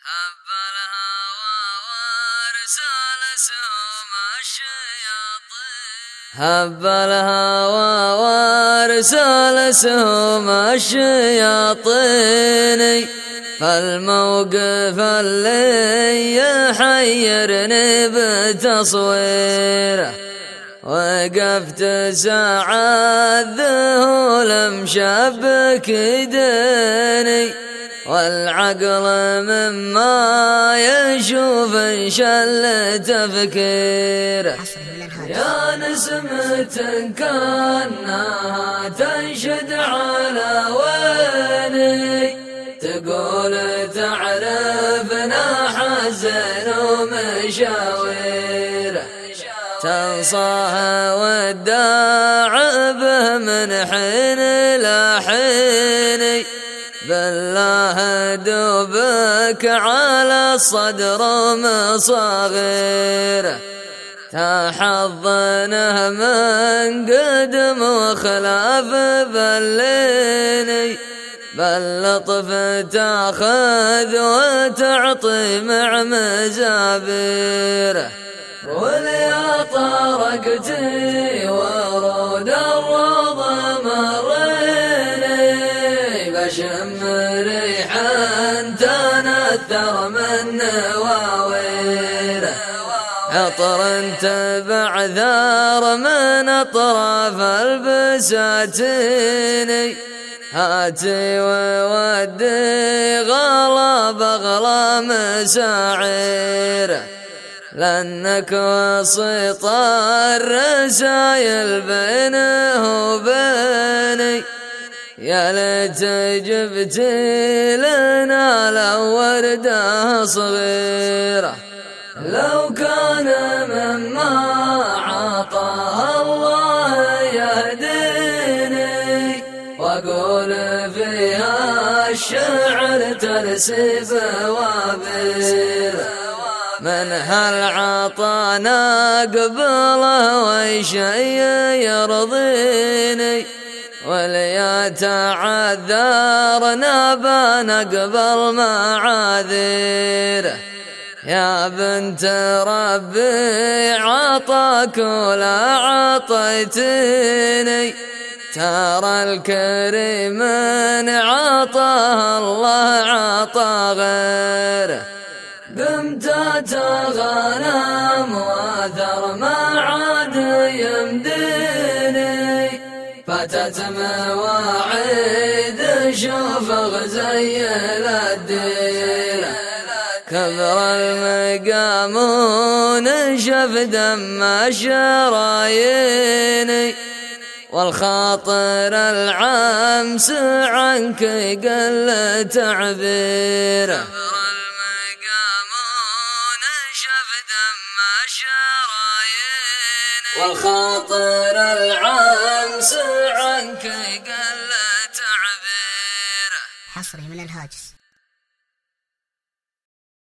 هب الهوى وارسل سهم الشياطين هب الهوى وارسل سهم الشياطين فالموقف اللي يحيرني بتصويره وقفت ساعة ذهول مشبك يديني والعقل مما يشوف انشل تفكيره يا نسمة كأنها تنشد على ويني تقول تعرفنا حزن ومشاويره تنصاها والداع به من حين إلى حين بالله دوبك على الصدر مصاغيره تحضنه من قدم وخلاف بليني باللطف تاخذ وتعطي مع مزابيره وليا طرقتي ورود الروض مريني بشم ريحا تنثر من نواويره عطر تبع ثار من اطراف البساتين هاتي وودي غلا بغلا مساعيره لأنك وسيط الرسايل بينه وبيني يا ليت جبتي لنا لو وردة صغيرة لو كان مما عطاه الله يهديني وأقول فيها الشعر ترسي بوابيره من هل عطانا قبله وشي يرضيني وليا تعذرنا بنقبل معاذيره يا بنت ربي عطاك ولا عطيتني ترى الكريم من عطاه الله عطى غيره قمت أتغنم وأثر ما عاد يمديني فتت مواعيد شوف غزيل الديرة كبر المقام ونشف دم الشرايين والخاطر العمس عنك قل تعبيره والخاطر العام سعى